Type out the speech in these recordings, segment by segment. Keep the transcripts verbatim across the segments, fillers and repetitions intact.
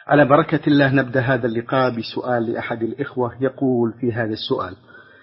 على بركة الله نبدأ هذا اللقاء بسؤال لأحد الإخوة. يقول في هذا السؤال: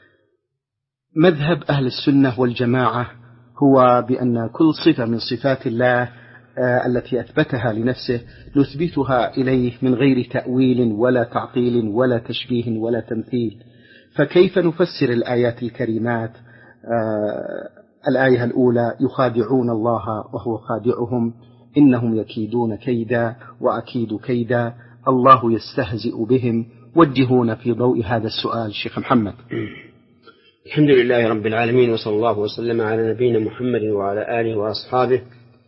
مذهب أهل السنة والجماعة هو بأن كل صفة من صفات الله آه التي أثبتها لنفسه نثبتها إليه من غير تأويل ولا تعطيل ولا تشبيه ولا تمثيل، فكيف نفسر الآيات الكريمات؟ آه الآية الأولى: يخادعون الله وهو خادعهم، إنهم يكيدون كيدا وأكيد كيدا، الله يستهزئ بهم. وجهونا في ضوء هذا السؤال شيخ محمد. الحمد لله رب العالمين، وصلى الله وسلم على نبينا محمد وعلى آله وأصحابه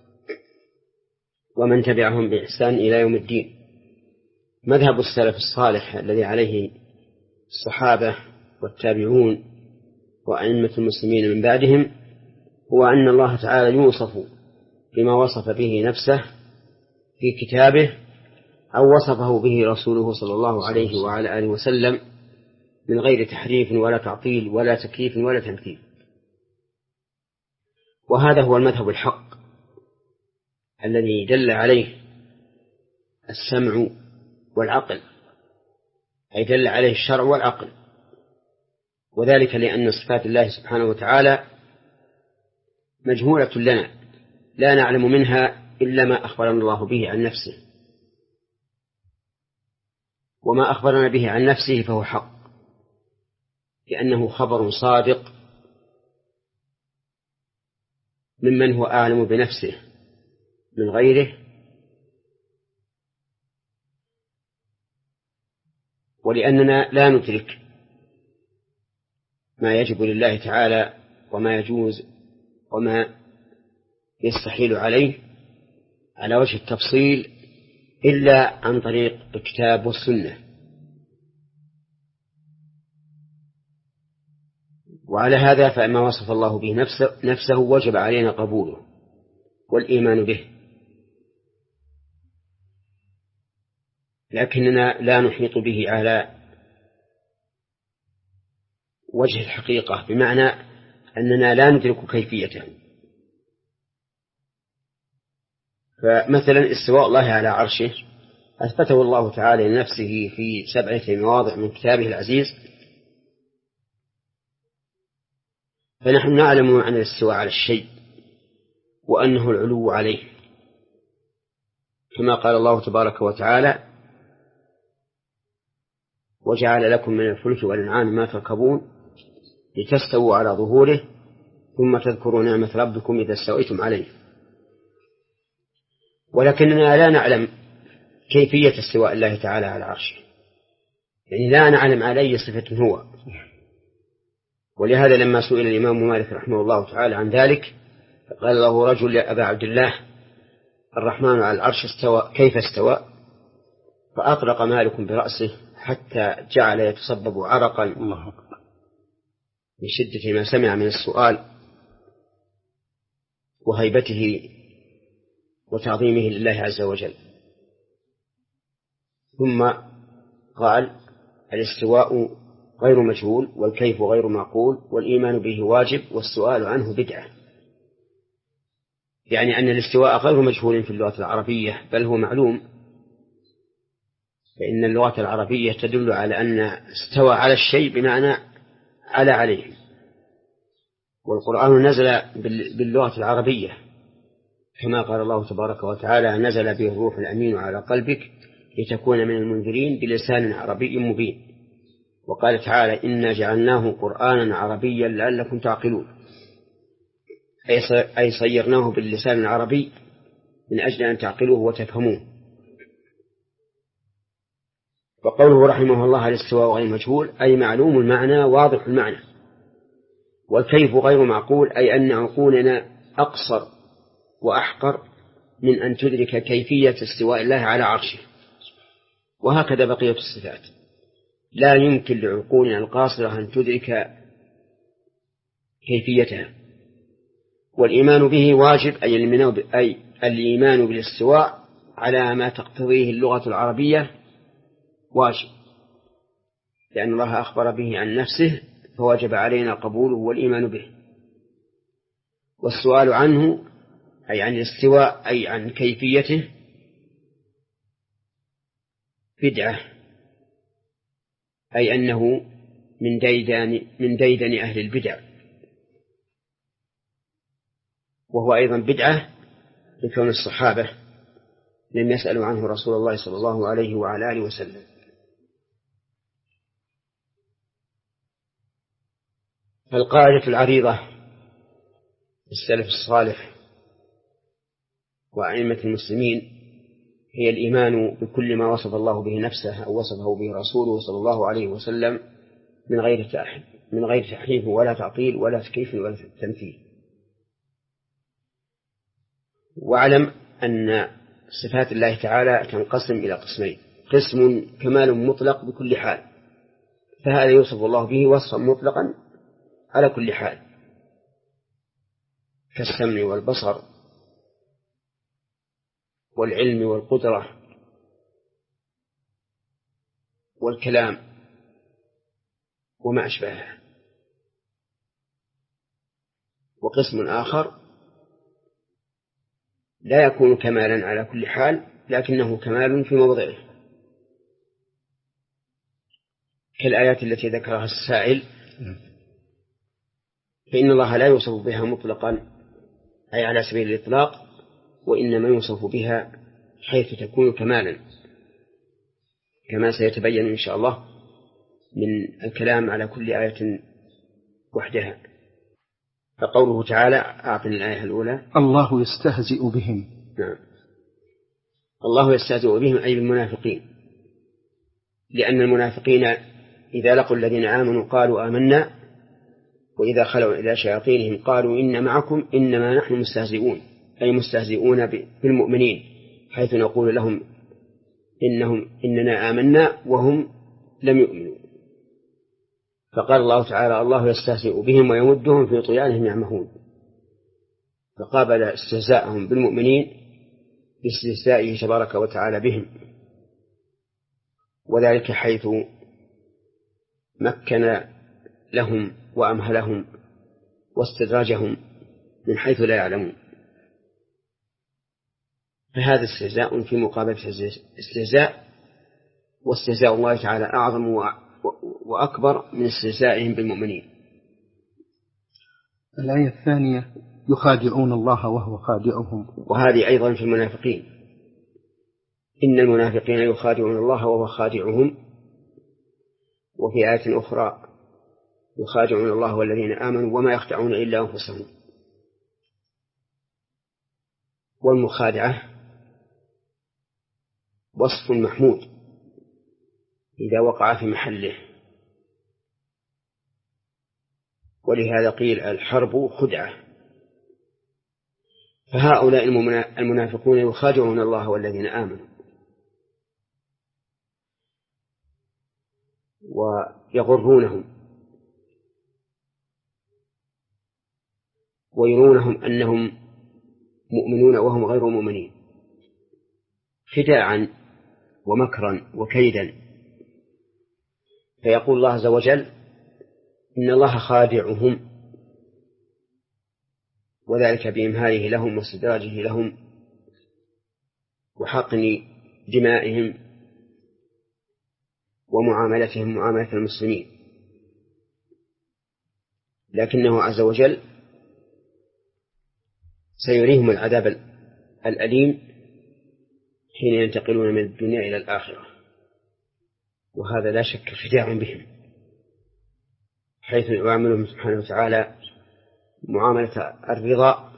ومن تبعهم بإحسان إلى يوم الدين. مذهب السلف الصالح الذي عليه الصحابة والتابعون وأئمة المسلمين من بعدهم هو أن الله تعالى يوصف بما وصف به نفسه في كتابه أو وصفه به رسوله صلى الله عليه وعلى آله وسلم من غير تحريف ولا تعطيل ولا تكييف ولا تمثيل. وهذا هو المذهب الحق الذي دل عليه السمع والعقل، أي دل عليه الشرع والعقل، وذلك لأن صفات الله سبحانه وتعالى مجهولة لنا، لا نعلم منها إلا ما أخبرنا الله به عن نفسه، وما أخبرنا به عن نفسه فهو حق، لأنه خبر صادق ممن هو أعلم بنفسه من غيره، ولأننا لا ندرك ما يجب لله تعالى وما يجوز وما يستحيل عليه على وجه التفصيل إلا عن طريق الكتاب والسنة. وعلى هذا فما وصف الله به نفسه, نفسه وجب علينا قبوله والإيمان به، لكننا لا نحيط به على وجه الحقيقة، بمعنى أننا لا ندرك كيفيته. فمثلا استواء الله على عرشه أثبته الله تعالى لنفسه في سبعة مواضع من كتابه العزيز، فنحن نعلم عن الاستواء على الشيء وأنه العلو عليه، كما قال الله تبارك وتعالى: وجعل لكم من الفلك والأنعام ما تركبون لتستووا على ظهوره ثم تذكروا نعمة ربكم إذا استويتم عليه. ولكننا لا نعلم كيفية استواء الله تعالى على عرشه، يعني لا نعلم على أي صفة هو. ولهذا لما سئل الإمام مالك رحمه الله تعالى عن ذلك قال له رجل: يا أبا عبد الله، الرحمن على العرش استوى، كيف استوى؟ فأطلق مالك برأسه حتى جعل يتصبب عرقا من شدة ما سمع من السؤال وهيبته وتعظيمه لله عز وجل. ثم قال: الاستواء غير مجهول والكيف غير معقول والإيمان به واجب والسؤال عنه بدعة. يعني أن الاستواء غير مجهول في اللغة العربية، بل هو معلوم، فإن اللغة العربية تدل على أن استوى على الشيء بمعنى على عليه، والقرآن نزل باللغة العربية كما قال الله تبارك وتعالى: نزل به الروح الأمين على قلبك لتكون من المنذرين بلسان عربي مبين. وقال تعالى: إنا جعلناه قرآنا عربيا لعلكم تعقلون، أي صيرناه باللسان العربي من أجل أن تعقلوه وتفهموه. وقوله رحمه الله: الاستواء غير مجهول أي معلوم المعنى واضح المعنى. والكيف غير معقول أي أن عقولنا أقصر وأحقر من أن تدرك كيفية استواء الله على عرشه. وهكذا بقية الصفات لا يمكن لعقولنا القاصرة أن تدرك كيفيتها. والإيمان به واجب أي الإيمان بالاستواء على ما تقتضيه اللغة العربية واجب، لأن الله أخبر به عن نفسه فوجب علينا قبوله والإيمان به. والسؤال عنه أي عن الاستواء أي عن كيفيته بدعة، أي أنه من ديدن من ديدن أهل البدع، وهو أيضا بدعة لكون الصحابة لم يسألوا عنه رسول الله صلى الله عليه وعلى آله وسلم. فالقاعدة العريضة السلف الصالح وأئمة المسلمين هي الإيمان بكل ما وصف الله به نفسه أو وصفه به رسوله صلى الله عليه وسلم من غير من غير تحريف ولا تعطيل ولا تكييف ولا تمثيل. واعلم أن صفات الله تعالى تنقسم إلى قسمين: قسم كمال مطلق بكل حال، فهذا يوصف الله به وصفا مطلقا على كل حال، كالسمع والبصر والعلم والقدرة والكلام وما أشبهه. وقسم آخر لا يكون كمالا على كل حال، لكنه كمال في موضعه، كالآيات التي ذكرها السائل، فإن الله لا يوصف بها مطلقا أي على سبيل الإطلاق، وإنما يوصف بها حيث تكون كمالا، كما سيتبين إن شاء الله من الكلام على كل آية وحدها. فقوله تعالى: أعطني الآية الأولى. الله يستهزئ بهم. نعم، الله يستهزئ بهم أي بالمنافقين، لأن المنافقين إذا لقوا الذين آمنوا قالوا آمنا، وإذا خلوا إلى شياطينهم قالوا إن معكم إنما نحن مستهزئون، أي مستهزئون بالمؤمنين، حيث نقول لهم إنهم إننا آمنا وهم لم يؤمنوا. فقال الله تعالى: الله يستهزئ بهم ويمدهم في طغيانهم يعمهون، فقابل استهزاءهم بالمؤمنين باستهزائه تبارك وتعالى بهم، وذلك حيث مكن لهم وأمهلهم واستدراجهم من حيث لا يعلمون. فهذا استهزاء في مقابلة استهزاء، واستهزاء الله تعالى أعظم وأكبر من استهزائهم بالمؤمنين. الآية الثانية: يخادعون الله وهو خادعهم، وهذه أيضا في المنافقين: إن المنافقين يخادعون الله وهو خادعهم. وفي آية أخرى: يخادعون الله والذين آمنوا وما يخدعون إلا أنفسهم. والمخادعة وصف محمود إذا وقع في محله، ولهذا قيل الحرب خدعة. فهؤلاء المنافقون يخادعون الله والذين آمنوا ويغرونهم ويرونهم أنهم مؤمنون وهم غير مؤمنين، خداعا ومكرا وكيدا. فيقول الله عز وجل: إن الله خادعهم، وذلك بإمهاله لهم واستدراجه لهم وحقن دمائهم ومعاملتهم معاملة المسلمين. لكنه عز وجل سيريهم العذاب الأليم حين ينتقلون من الدنيا إلى الآخرة، وهذا لا شك خداع بهم، حيث يعاملهم سبحانه وتعالى معاملة الرضا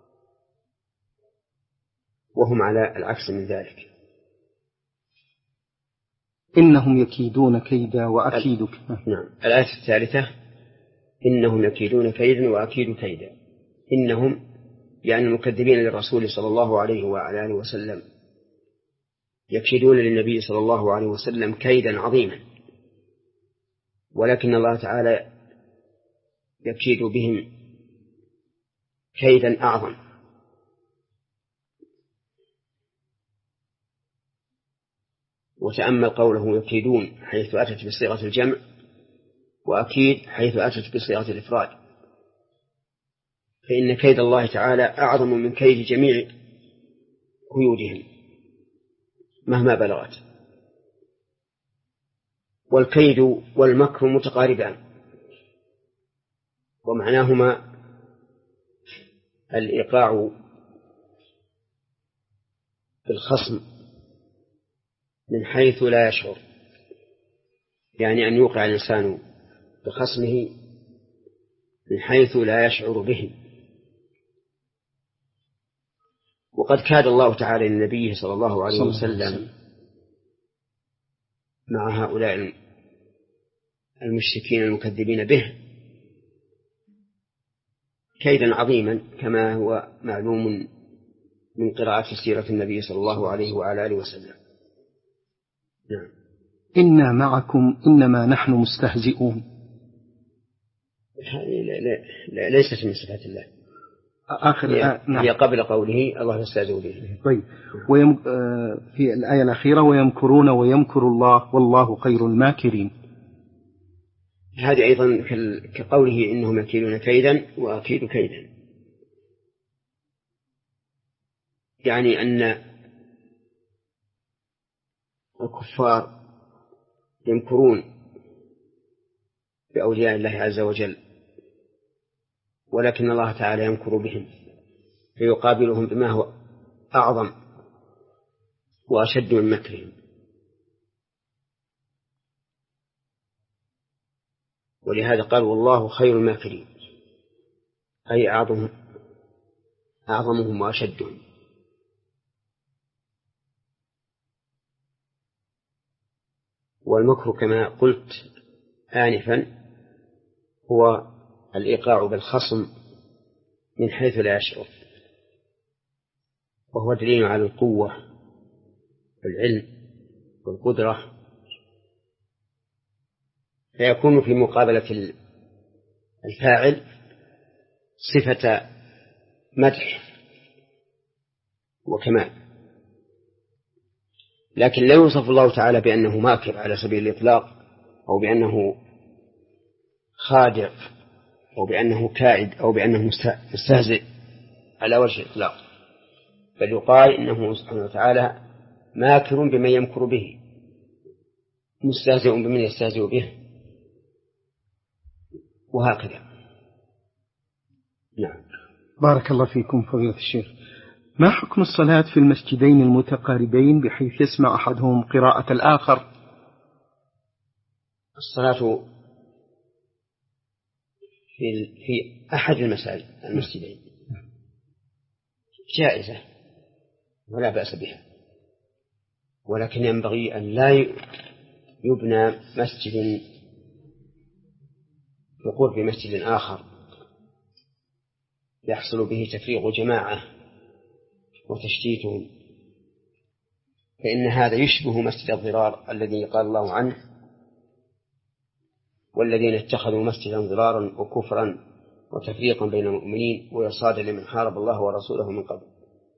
وهم على العكس من ذلك. إنهم يكيدون كيدا وأكيد كيدا. نعم. الآية الثالثة: إنهم يكيدون كيدا وأكيد كيدا. إنهم يعني المكذبين للرسول صلى الله عليه وعلى آله وسلم يكيدون للنبي صلى الله عليه وسلم كيدا عظيما، ولكن الله تعالى يكيد بهم كيدا أعظم. وتأمل قوله يكيدون حيث أتت بصيغة الجمع، وأكيد حيث أتت بصيغة الإفراد، فإن كيد الله تعالى أعظم من كيد جميع قيودهم مهما بلغت. والكيد والمكر متقاربان، ومعناهما الإيقاع بالخصم من حيث لا يشعر، يعني أن يوقع الإنسان بخصمه من حيث لا يشعر به. وقد كاد الله تعالى للنبي صلى الله عليه وسلم مع هؤلاء المشركين المكذبين به كيدا عظيما، كما هو معلوم من قراءة سيرة النبي صلى الله عليه وعلى آله وسلم. نعم. إنا معكم إنما نحن مستهزئون، ليست من صفات الله. آخر هي, آه نعم. هي قبل قوله الله يستهزئ به. طيب. ويم... آه في الآية الأخيرة ويمكرون ويمكر الله والله خير الماكرين، هذه أيضا كقوله إنهم يكيدون كيدا وأكيد كيدا، يعني أن الكفار يمكرون بأولياء الله عز وجل، ولكن الله تعالى يمكر بهم فيقابلهم بما هو أعظم وأشد من مكرهم. ولهذا قال والله خير الماكرين، أي أعظم أعظمهم وأشدهم. والمكر كما قلت آنفا هو الإيقاع بالخصم من حيث لا يشعر، وهو دليل على القوة والعلم والقدرة، فيكون في مقابلة الفاعل صفة مدح وكمال. لكن لا يوصف الله تعالى بأنه ماكر على سبيل الإطلاق، أو بأنه خادع، أو بأنه كائد، أو بأنه مستهزئ على وجه الإطلاق، بل يقال إنه سبحانه وتعالى ماكر بمن يمكر به، مستهزئ بمن يستهزئ به، وهكذا. نعم. بارك الله فيكم فضيلة الشيخ. ما حكم الصلاة في المسجدين المتقاربين بحيث يسمع أحدهم قراءة الآخر؟ الصلاة في في أحد المساجد المسجدين جائزة ولا بأس بها، ولكن ينبغي أن لا يبنى مسجد بقرب مسجد آخر يحصل به تفريق جماعة وتشتيتهم، فإن هذا يشبه مسجد الضرار الذي قال الله عنه والذين اتخذوا مسجدا ضرارا وكفرا وتفريقا بين المؤمنين وإرصادا لمن حارب الله ورسوله من قبل.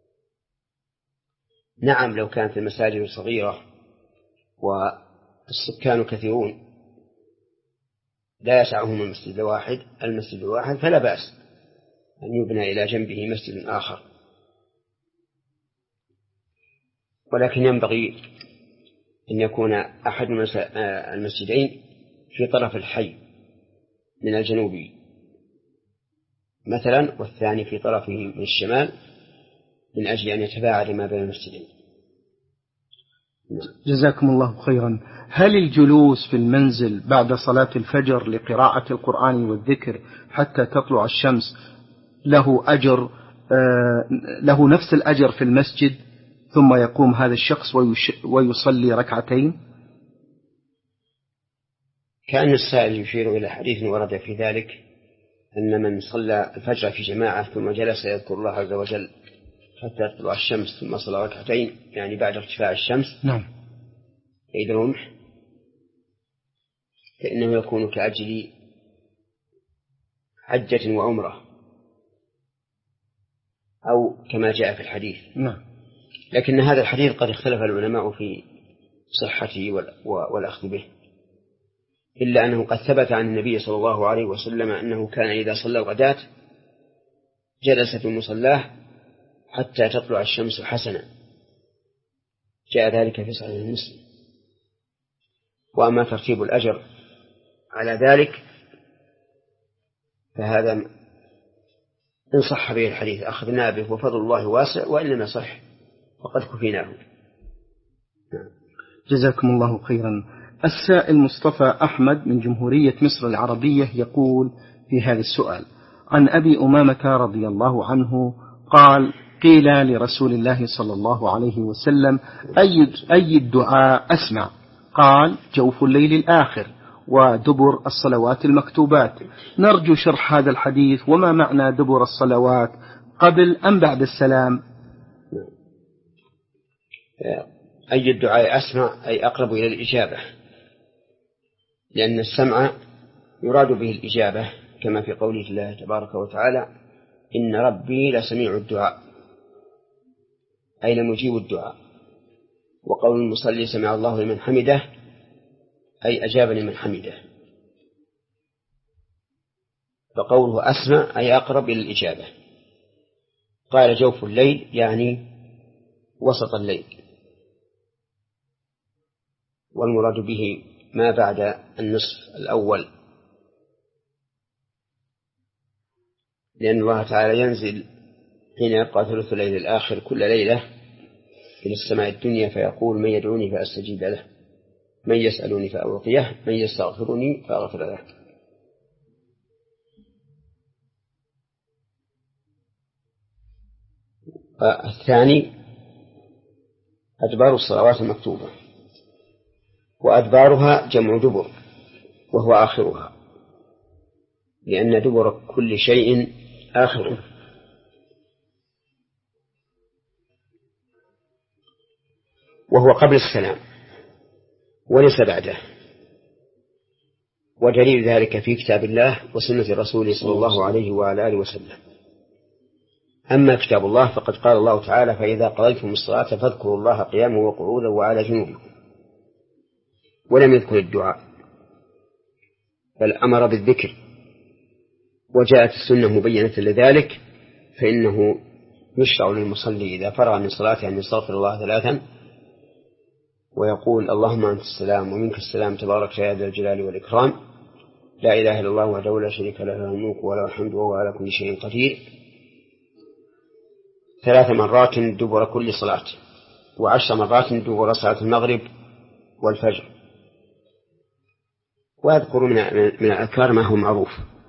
نعم، لو كانت المساجد صغيرة والسكان كثيرون لا يسعهم المسجد الواحد المسجد الواحد فلا بأس أن يبنى إلى جنبه مسجد آخر، ولكن ينبغي أن يكون أحد المسجدين في طرف الحي من الجنوب مثلا، والثاني في طرفه من الشمال، من أجل أن يتباعد ما بين المسجدين. جزاكم الله خيرا. هل الجلوس في المنزل بعد صلاة الفجر لقراءة القرآن والذكر حتى تطلع الشمس له أجر آه له نفس الأجر في المسجد، ثم يقوم هذا الشخص ويصلي ركعتين؟ كأن السائل يشير إلى حديث ورد في ذلك أن من صلى الفجر في جماعة ثم جلس يذكر الله عز وجل حتى تطلع الشمس ثم صلى ركعتين، يعني بعد ارتفاع الشمس نعم عيد الرمح، فإنه يكون كأجل حجة وعمرة أو كما جاء في الحديث. نعم. لكن هذا الحديث قد اختلف العلماء في صحته والأخذ به، إلا أنه قد ثبت عن النبي صلى الله عليه وسلم أنه كان إذا صلى الغداة جلس في مصلاه حتى تطلع الشمس حسنا، جاء ذلك في صحيح مسلم. وأما ترتيب الأجر على ذلك فهذا إن صح به الحديث أخذنا به وفضل الله واسع، وإن لم يصح فقد كفيناه. جزاكم الله خيرا. السائل مصطفى أحمد من جمهورية مصر العربية يقول في هذا السؤال: عن أبي أمامة رضي الله عنه قال: قيل لرسول الله صلى الله عليه وسلم: أي, أي الدعاء أسمع؟ قال: جوف الليل الآخر ودبر الصلوات المكتوبات. نرجو شرح هذا الحديث، وما معنى دبر الصلوات، قبل أم بعد السلام؟ أي الدعاء أسمع أي أقرب إلى الإجابة، لأن السمع يراد به الإجابة، كما في قوله الله تبارك وتعالى: إن ربي لسميع الدعاء، أي لمجيب الدعاء. وقول المصلي سمع الله لمن حمده أي أجاب لمن حمده. فقوله أسمع أي أقرب إلى الإجابة. قال جوف الليل يعني وسط الليل، والمراد به ما بعد النصف الأول، لأن الله تعالى ينزل حين يبقى ثلث الليل الآخر كل ليلة إلى السماء الدنيا فيقول: من يدعوني فأستجيب له، من يسألني فأعطيه، من يستغفرني فأغفر له. الثاني أدبار الصلوات المكتوبة، وأدبارها جمع دبر وهو آخرها، لأن دبر كل شيء آخره. وهو قبل السلام وليس بعده، ودليل ذلك في كتاب الله وسنة رسوله صلى الله عليه وعلى آله وسلم. أما كتاب الله فقد قال الله تعالى: فإذا قضيتم الصلاة فاذكروا الله قياما وقعودا وعلى جنوبكم. ولم يذكر الدعاء بل أمر بالذكر، وجاءت السنة مبينة لذلك، فإنه يشرع للمصلي إذا فرغ من صلاته أن يستغفر الله ثلاثا ويقول: اللهم أنت السلام ومنك السلام تبارك يا ذا الجلال والإكرام، لا إله إلا الله وحده لا شريك له، له الملك وله الحمد وهو على كل شيء قدير، ثلاث مرات دبر كل صلاة، وعشر مرات دبر صلاة المغرب والفجر. ويذكر من من الأذكار ما هو معروف.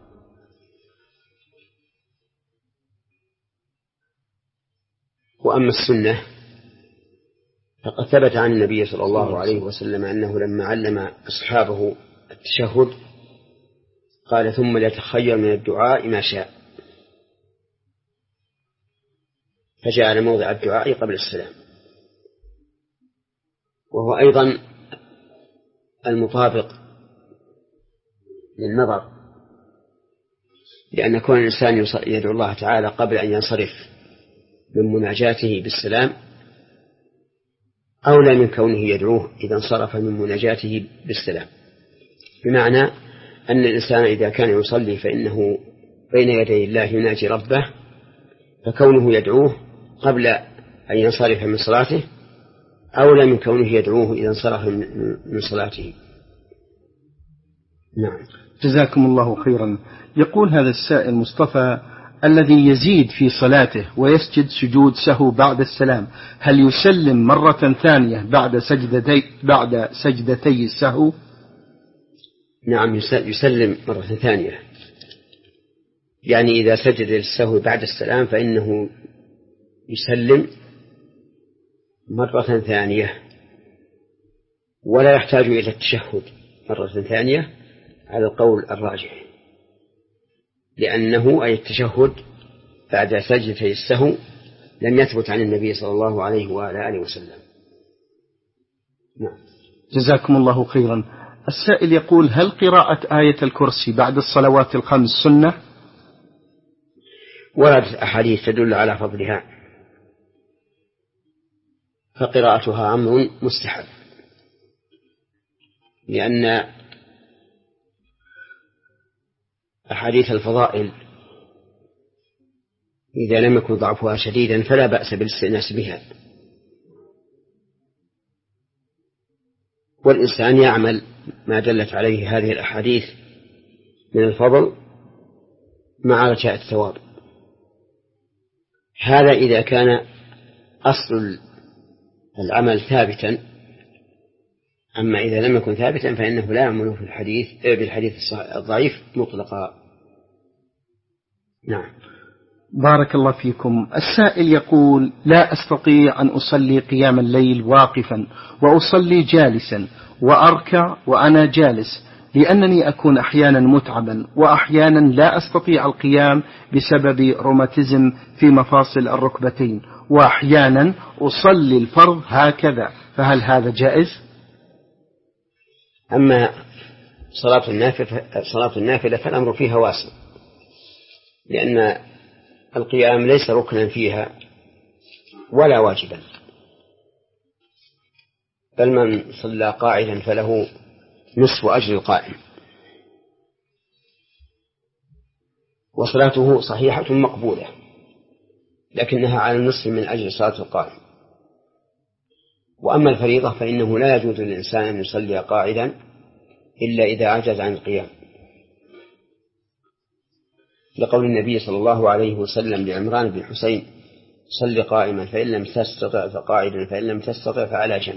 وأما السنة فقد ثبت عن النبي صلى الله عليه وسلم أنه لما علم أصحابه التشهد قال: ثم ليتخير من الدعاء ما شاء، فجعل موضع الدعاء قبل السلام. وهو أيضا المطابق للنظر، لأن كون الإنسان يدعو الله تعالى قبل أن ينصرف من مناجاته بالسلام أولى من كونه يدعوه إذا انصرف من مناجاته بالسلام، بمعنى أن الإنسان إذا كان يصلي فإنه بين يدي الله يناجي ربه، فكونه يدعوه قبل أن ينصرف من صلاته أولى من كونه يدعوه إذا انصرف من صلاته. نعم. جزاكم الله خيرا. يقول هذا السائل مصطفى: الذي يزيد في صلاته ويسجد سجود سهو بعد السلام، هل يسلم مرة ثانية بعد سجدتي بعد سجدتي السهو؟ نعم، يسلم مرة ثانية، يعني إذا سجد للسهو بعد السلام فإنه يسلم مرة ثانية، ولا يحتاج إلى التشهد مرة ثانية على القول الراجح، لأنه أي التشهد بعد سجدتي السهو لم يثبت عن النبي صلى الله عليه وعلى آله وسلم. نعم. جزاكم الله خيرا. السائل يقول: هل قراءة آية الكرسي بعد الصلوات الخمس سنة؟ وردت أحاديث تدل على فضلها، فقراءتها أمر مستحب، لأن أحاديث الفضائل إذا لم يكن ضعفها شديدا فلا بأس بالاستئناس بها. والإنسان يعمل ما دلت عليه هذه الأحاديث من الفضل مع رجاء الثواب. هذا إذا كان أصل العمل ثابتا. أما إذا لم يكن ثابتا فإنه لا يعمل في الحديث بالحديث الضعيف مطلقا. نعم. بارك الله فيكم. السائل يقول: لا أستطيع أن أصلي قيام الليل واقفا وأصلي جالسا وأركع وأنا جالس، لأنني أكون أحيانا متعبا وأحيانا لا أستطيع القيام بسبب روماتيزم في مفاصل الركبتين، وأحيانا أصلي الفرض هكذا، فهل هذا جائز؟ أما صلاة النافلة, صلاة النافلة فالأمر فيها واسع، لأن القيام ليس ركنا فيها ولا واجبا، بل من صلى قاعدا فله نصف أجر القائم، وصلاته صحيحة مقبولة لكنها على النصف من أجر صلاة القائم. وأما الفريضة فإنه لا يجوز للإنسان أن يصلي قاعدا إلا إذا عجز عن القيام، لقول النبي صلى الله عليه وسلم لعمران بن حسين: صل قائما فإن لم تستطع فقاعدا فإن لم تستطع فعلى جنب.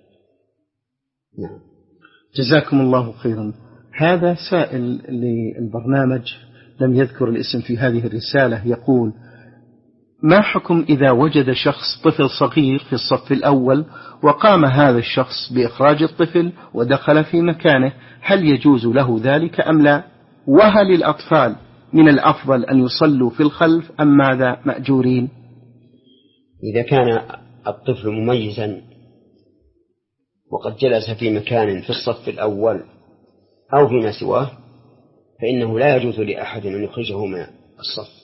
نعم. جزاكم الله خيرا. هذا سائل للبرنامج لم يذكر الاسم في هذه الرسالة، يقول: ما حكم إذا وجد شخص طفل صغير في الصف الأول وقام هذا الشخص بإخراج الطفل ودخل في مكانه، هل يجوز له ذلك أم لا؟ وهل الأطفال من الأفضل أن يصلوا في الخلف أم ماذا مأجورين؟ إذا كان الطفل مميزا وقد جلس في مكان في الصف الأول أو فيما سواه فإنه لا يجوز لأحد أن يخرجه من الصف،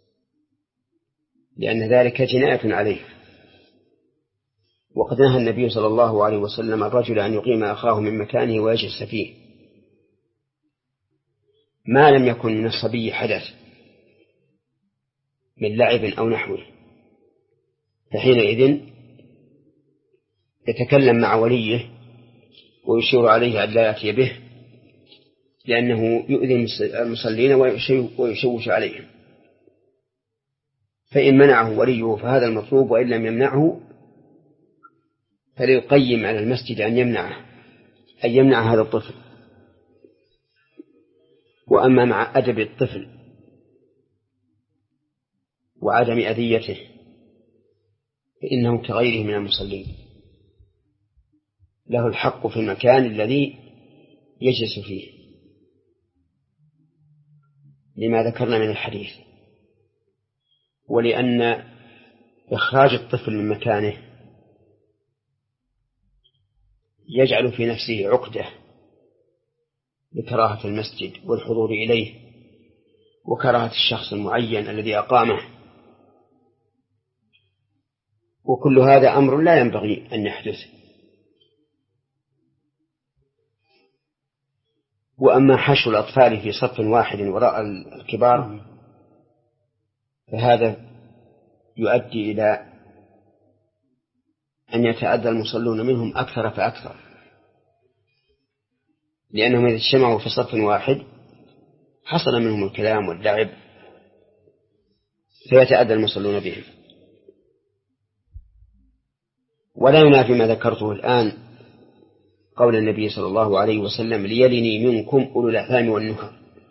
لأن ذلك جناية عليه. وقد نهى النبي صلى الله عليه وسلم الرجل أن يقيم أخاه من مكانه ويجلس فيه ما لم يكن من الصبي حدث من لعب أو نحوه، فحينئذ يتكلم مع وليه ويشير عليه أن لا يأتي به، لأنه يؤذي المصلين ويشوش عليهم. فإن منعه وليه فهذا المطلوب، وإن لم يمنعه فليقيم على المسجد أن يمنعه أن يمنع هذا الطفل. وأما مع أدب الطفل وعدم أذيته فإنه كغيره من المصلين، له الحق في المكان الذي يجلس فيه لما ذكرنا من الحديث، ولأن إخراج الطفل من مكانه يجعل في نفسه عقدة لكراهة المسجد والحضور إليه وكراهة الشخص المعين الذي أقامه، وكل هذا أمر لا ينبغي أن يحدث. وأما حشو الأطفال في صف واحد وراء الكبار فهذا يؤدي إلى أن يتأذى المصلون منهم أكثر فأكثر، لأنهم إذا اجتمعوا في صف واحد حصل منهم الكلام واللعب فيتأذى المصلون بهم. ولا ينافي ما ذكرته الآن قول النبي صلى الله عليه وسلم: ليلني منكم أولو الأحلام والنهى،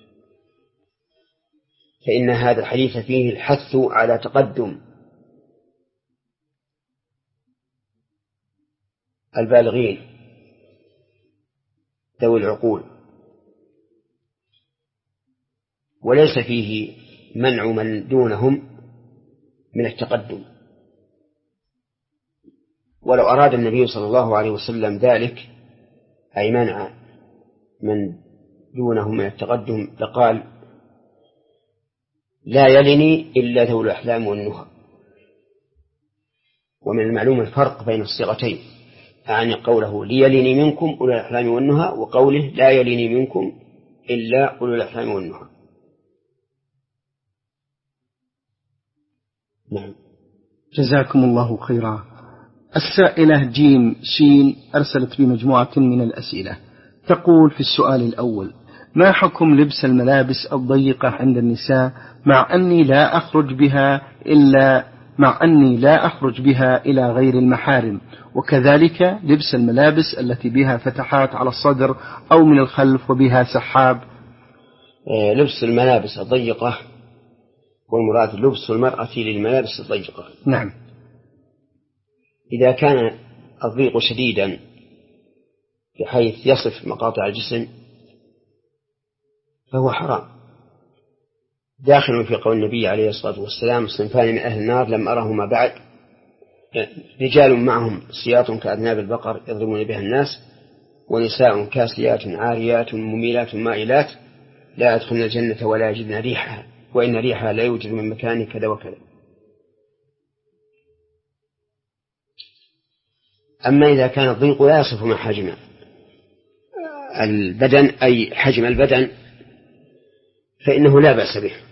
فإن هذا الحديث فيه الحث على تقدم البالغين ذوي العقول، وليس فيه منع من دونهم من التقدم. ولو أراد النبي صلى الله عليه وسلم ذلك أي منع من دونهم من التقدم لقال: لا يلني إلا ذوي الأحلام والنهى. ومن المعلوم الفرق بين الصيغتين، أعني قوله ليلني منكم أولو الأحلام والنهى وقوله لا يلني منكم إلا أولو الأحلام والنهى. نعم. جزاكم الله خيرا. السائلة جيم شين أرسلت بمجموعة من الأسئلة، تقول في السؤال الأول: ما حكم لبس الملابس الضيقة عند النساء مع أني لا أخرج بها إلا مع أني لا أخرج بها إلى غير المحارم، وكذلك لبس الملابس التي بها فتحات على الصدر أو من الخلف وبها سحاب؟ لبس الملابس الضيقة والمراد لبس المرأة للملابس الضيقة. نعم. إذا كان الضيق شديدا بحيث يصف مقاطع الجسم فهو حرام، داخل في قول النبي عليه الصلاة والسلام: صنفان من أهل النار لم أرهما بعد، رجال معهم سياط كأذناب البقر يضربون بها الناس، ونساء كاسيات عاريات مميلات مائلات لا يدخلن الجنة ولا يجدن ريحها، وإن ريحها لا يوجد من مكان كذا وكذا. أما إذا كان الضيق لا يصف مع حجم البدن أي حجم البدن فإنه لا بأس به.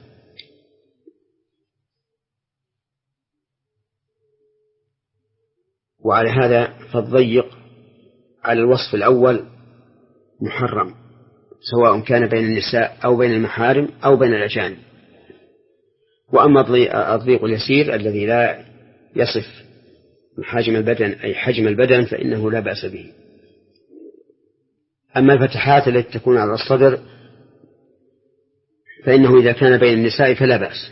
وعلى هذا فالضيق على الوصف الأول محرم، سواء كان بين النساء أو بين المحارم أو بين الأجانب. وأما الضيق اليسير الذي لا يصف حجم البدن أي حجم البدن فإنه لا بأس به. أما الفتحات التي تكون على الصدر فإنه إذا كان بين النساء فلا بأس،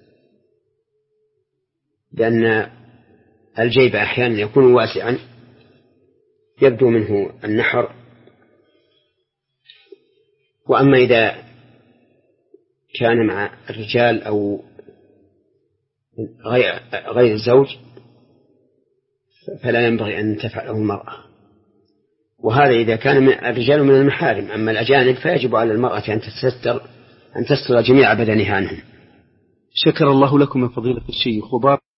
لأن الجيب أحيانا يكون واسعا يبدو منه النحر. وأما إذا كان مع الرجال أو غير الزوج فلا ينبغي أن تفعله المرأة، وهذا إذا كان من الرجال من المحارم. أما الأجانب فيجب على المرأة أن تستر أن تستر جميع بدنها عنهم. شكر الله لكم من فضيلة الشيخ.